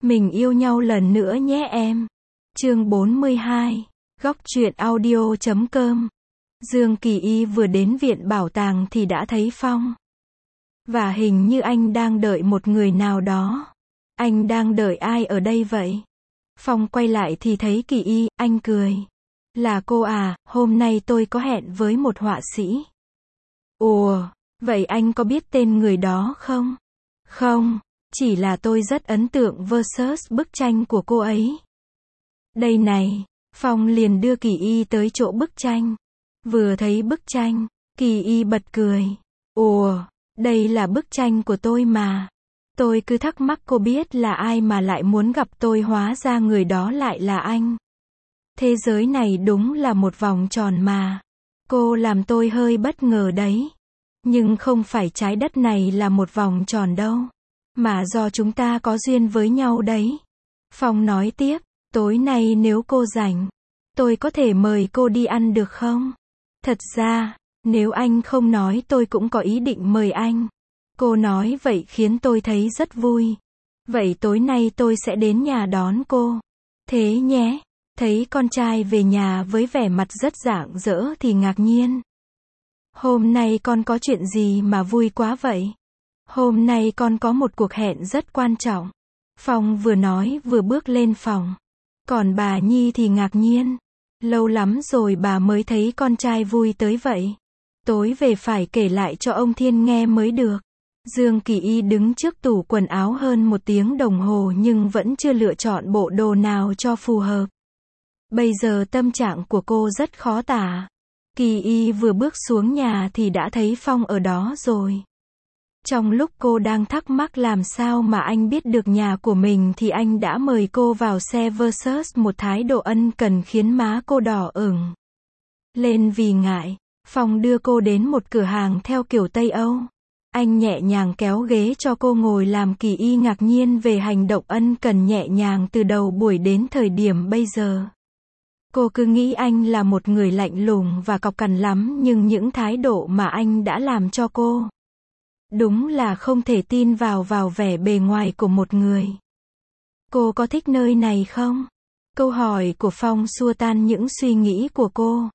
Mình yêu nhau lần nữa nhé em. Chương 42. Góc truyện audio.com. Dương Kỳ Y vừa đến viện bảo tàng thì đã thấy Phong. Và hình như anh đang đợi một người nào đó. Anh đang đợi ai ở đây vậy? Phong quay lại thì thấy Kỳ Y, anh cười. Là cô à, hôm nay tôi có hẹn với một họa sĩ. Ủa, vậy anh có biết tên người đó không? Không, chỉ là tôi rất ấn tượng versus bức tranh của cô ấy. Đây này, Phong liền đưa Kỳ Y tới chỗ bức tranh. Vừa thấy bức tranh, Kỳ Y bật cười. Ủa, đây là bức tranh của tôi mà. Tôi cứ thắc mắc cô biết là ai mà lại muốn gặp tôi, hóa ra người đó lại là anh. Thế giới này đúng là một vòng tròn mà. Cô làm tôi hơi bất ngờ đấy. Nhưng không phải trái đất này là một vòng tròn đâu. Mà do chúng ta có duyên với nhau đấy. Phong nói tiếp, tối nay nếu cô rảnh, tôi có thể mời cô đi ăn được không? Thật ra, nếu anh không nói tôi cũng có ý định mời anh. Cô nói vậy khiến tôi thấy rất vui. Vậy tối nay tôi sẽ đến nhà đón cô. Thế nhé. Thấy con trai về nhà với vẻ mặt rất rạng rỡ thì ngạc nhiên. Hôm nay con có chuyện gì mà vui quá vậy? Hôm nay con có một cuộc hẹn rất quan trọng. Phong vừa nói vừa bước lên phòng. Còn bà Nhi thì ngạc nhiên. Lâu lắm rồi bà mới thấy con trai vui tới vậy. Tối về phải kể lại cho ông Thiên nghe mới được. Dương Kỳ Y đứng trước tủ quần áo hơn 1 tiếng đồng hồ nhưng vẫn chưa lựa chọn bộ đồ nào cho phù hợp. Bây giờ tâm trạng của cô rất khó tả. Kỳ Y vừa bước xuống nhà thì đã thấy Phong ở đó rồi. Trong lúc cô đang thắc mắc làm sao mà anh biết được nhà của mình thì anh đã mời cô vào xe versus một thái độ ân cần khiến má cô đỏ ửng lên vì ngại. Phong đưa cô đến một cửa hàng theo kiểu Tây Âu. Anh nhẹ nhàng kéo ghế cho cô ngồi làm Kỳ Y ngạc nhiên về hành động ân cần nhẹ nhàng từ đầu buổi đến thời điểm bây giờ. Cô cứ nghĩ anh là một người lạnh lùng và cọc cằn lắm nhưng những thái độ mà anh đã làm cho cô. Đúng là không thể tin vào vẻ bề ngoài của một người. Cô có thích nơi này không? Câu hỏi của Phong xua tan những suy nghĩ của cô.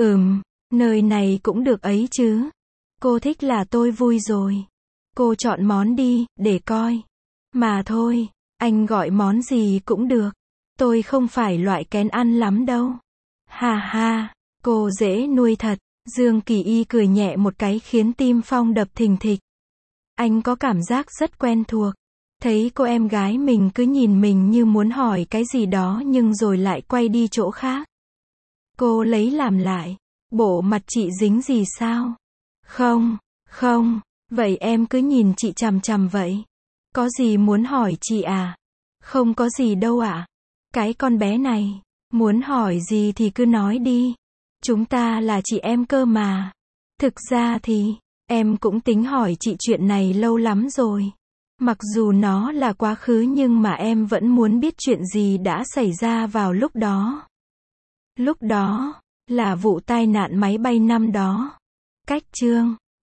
Nơi này cũng được ấy chứ. Cô thích là tôi vui rồi. Cô chọn món đi, để coi. Mà thôi, anh gọi món gì cũng được. Tôi không phải loại kén ăn lắm đâu. Ha ha, cô dễ nuôi thật. Dương Kỳ Y cười nhẹ một cái khiến tim Phong đập thình thịch. Anh có cảm giác rất quen thuộc. Thấy cô em gái mình cứ nhìn mình như muốn hỏi cái gì đó nhưng rồi lại quay đi chỗ khác. Cô lấy làm lại. Bộ mặt chị dính gì sao? Không, vậy em cứ nhìn chị chằm chằm vậy. Có gì muốn hỏi chị à? Không có gì đâu ạ. Cái con bé này, muốn hỏi gì thì cứ nói đi. Chúng ta là chị em cơ mà. Thực ra thì, em cũng tính hỏi chị chuyện này lâu lắm rồi. Mặc dù nó là quá khứ nhưng mà em vẫn muốn biết chuyện gì đã xảy ra vào lúc đó. Lúc đó, là vụ tai nạn máy bay năm đó. Cách chương